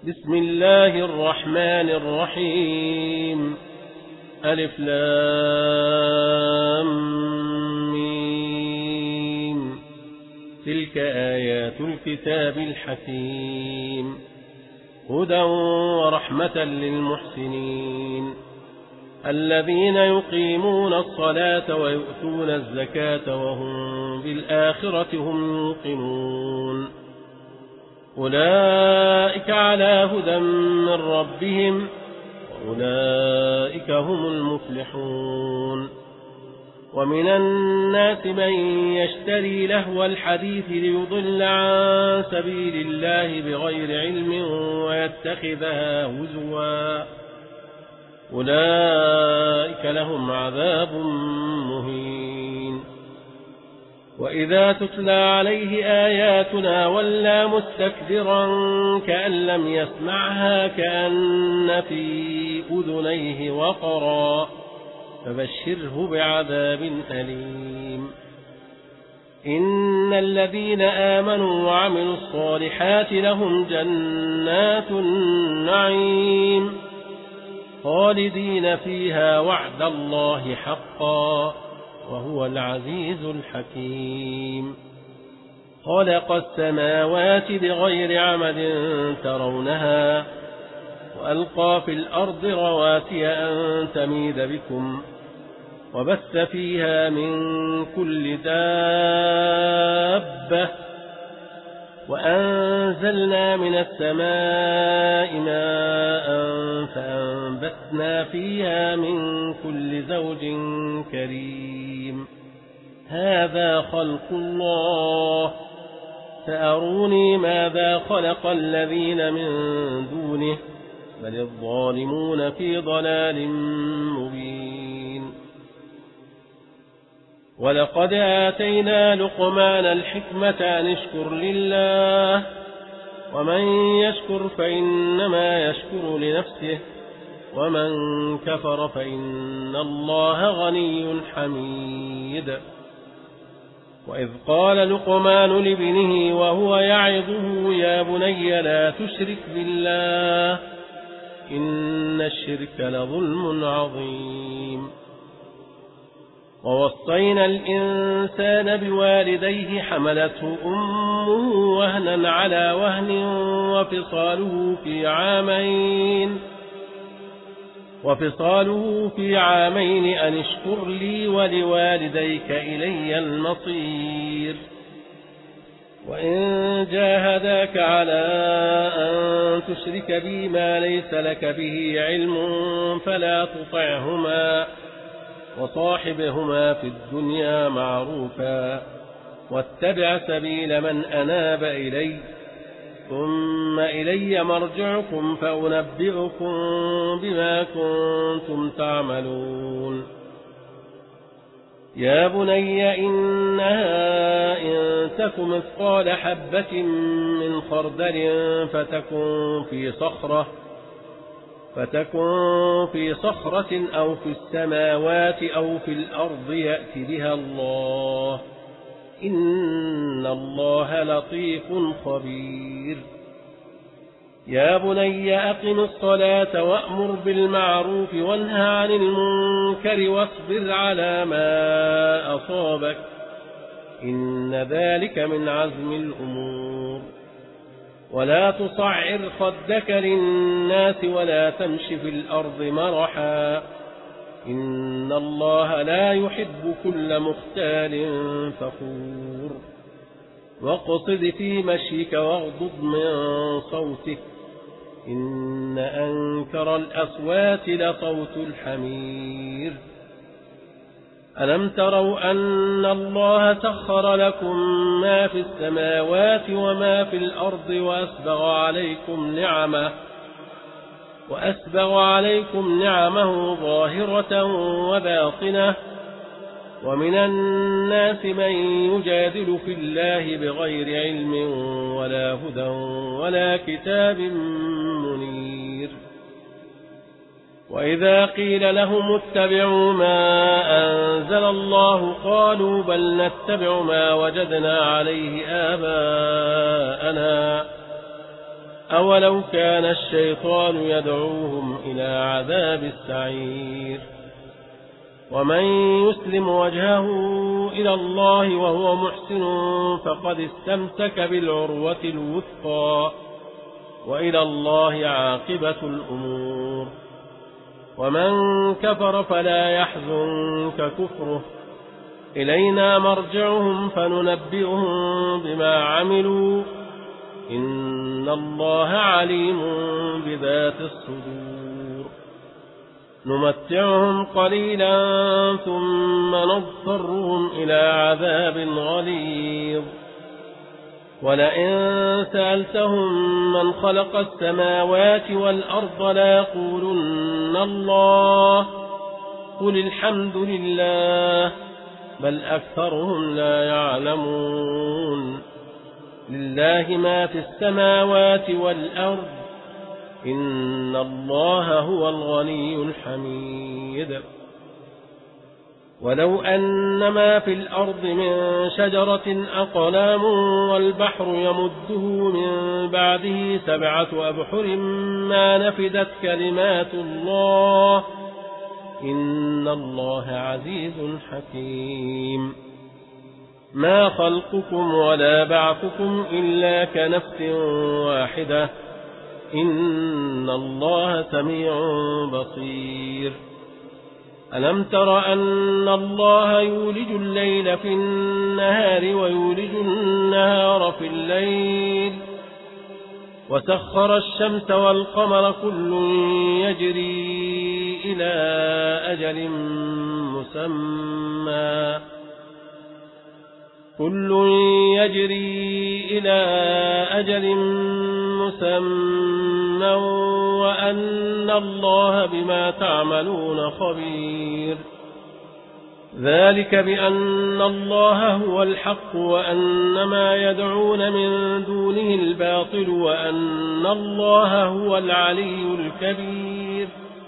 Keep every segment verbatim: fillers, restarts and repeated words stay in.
بسم الله الرحمن الرحيم. ألف لام ميم. تلك آيات الكتاب الحكيم، هدى ورحمة للمحسنين الذين يقيمون الصلاة ويؤتون الزكاة وهم بالآخرة هم يوقنون. أولئك على هدى من ربهم وأولئك هم المفلحون. ومن الناس من يشتري لهو الحديث ليضل عن سبيل الله بغير علم ويتخذها هزوا، أولئك لهم عذاب مهين. وإذا تتلى عليه آياتنا ولى مستكبرا كأن لم يسمعها كأن في أذنيه وقرا، فبشره بعذاب أليم. إن الذين آمنوا وعملوا الصالحات لهم جنات النعيم خالدين فيها وعد الله حقا وهو العزيز الحكيم. خلق السماوات بغير عمد ترونها وألقى في الأرض رواسي أن تميد بكم وبث فيها من كل دابة وأنزلنا من السماء ماء فأنبتنا فيها من كل زوج كريم. هذا خلق الله، فأروني ماذا خلق الذين من دونه، بل الظالمون في ضلال مبين. ولقد آتينا لقمان الحكمة أن اشكر لله، ومن يشكر فإنما يشكر لنفسه، ومن كفر فإن الله غني حميد. وإذ قال لقمان لابنه وهو يعظه يا بني لا تشرك بالله إن الشرك لظلم عظيم. ووصينا الإنسان بوالديه حملته أمه وهنا على وهن وفصاله في عامين وفصاله في عامين أن اشكر لي ولوالديك إلي المصير. وإن جاهداك على أن تشرك بي ما ليس لك به علم فلا تطعهما وصاحبهما في الدنيا معروفا واتبع سبيل من أناب إلي ثم إلي مرجعكم فأنبئكم بما كنتم تعملون. يا بني إنها إن تك مثقال حبة من خردل فتكن في صخرة فتكن في صخرة أو في السماوات أو في الأرض يأت بها الله إن الله لطيف خبير. يا بني أقم الصلاة وأمر بالمعروف وانهى عن المنكر واصبر على ما أصابك إن ذلك من عزم الأمور. ولا تصعر خدك للناس ولا تمش في الأرض مرحا إن الله لا يحب كل مختال فخور. واقصد في مشيك واغضض من صوتك إن أنكر الأصوات لصوت الحمير. ألم تروا أن الله سخر لكم ما في السماوات وما في الأرض وأسبغ عليكم نعمه وأسبغ عليكم نعمه ظاهرة وباطنة ومن الناس من يجادل في الله بغير علم ولا هدى ولا كتاب منير. وإذا قيل لهم اتبعوا ما أنزل الله قالوا بل نتبع ما وجدنا عليه آباءنا أولو كان الشيطان يدعوهم إلى عذاب السعير. ومن يسلم وجهه إلى الله وهو محسن فقد استمسك بالعروة الوثقى وإلى الله عاقبة الأمور. ومن كفر فلا يحزنك كفره إلينا مرجعهم فننبئهم بما عملوا إن الله عليم بذات الصدور. نمتعهم قليلا ثم نضطرهم إلى عذاب غليظ. ولئن سألتهم من خلق السماوات والأرض ليقولن الله قل الحمد لله بل أكثرهم لا يعلمون. لله ما في السماوات والأرض إن الله هو الغني الحميد. ولو أن ما في الأرض من شجرة أقلام والبحر يمده من بعده سبعة أبحر ما نفدت كلمات الله إن الله عزيز حكيم. ما خلقكم ولا بعثكم إلا كنفس واحدة إن الله سميع بصير. ألم تر أن الله يولج الليل في النهار ويولج النهار في الليل وسخر الشمس والقمر كل يجري إلى أجل مسمى كل يجري إلى أجل مسمى وأن الله بما تعملون خبير. ذلك بأن الله هو الحق وأن ما يدعون من دونه الباطل وأن الله هو العلي الكبير.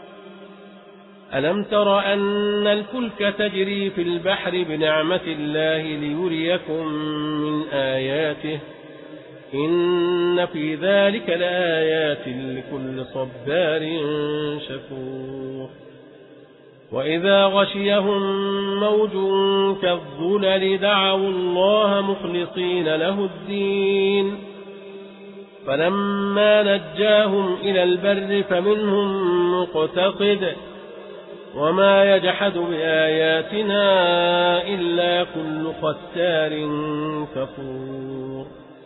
ألم تر أن الفلك تجري في البحر بنعمة الله ليريكم من آياته إن في ذلك لآيات لكل صبار شكور. وإذا غشيهم موج كالظلل دعوا الله مخلصين له الدين فلما نجاهم إلى البر فمنهم مقتصد وما يجحد بآياتنا إلا كل ختار كفور.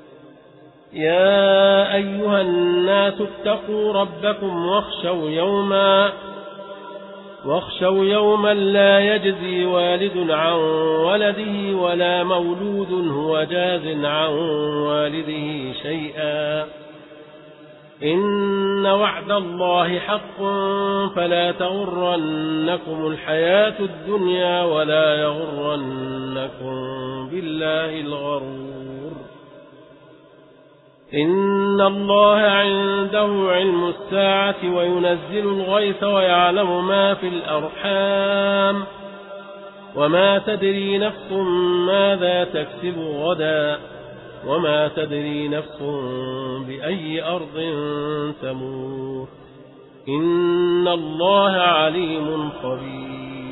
يا أيها الناس اتقوا ربكم واخشوا يوما واخشوا يوما لا يجزي والد عن ولده ولا مولود هو جاز عن والده شيئا إن وعد الله حق فلا تغرنكم الحياة الدنيا ولا يغرنكم بالله الغرور. إن الله عنده علم الساعة وينزل الغيث ويعلم ما في الأرحام وما تدري نفس ماذا تكسب غدا وما تدري نفس بأي أرض تموت إن الله عليم خبير.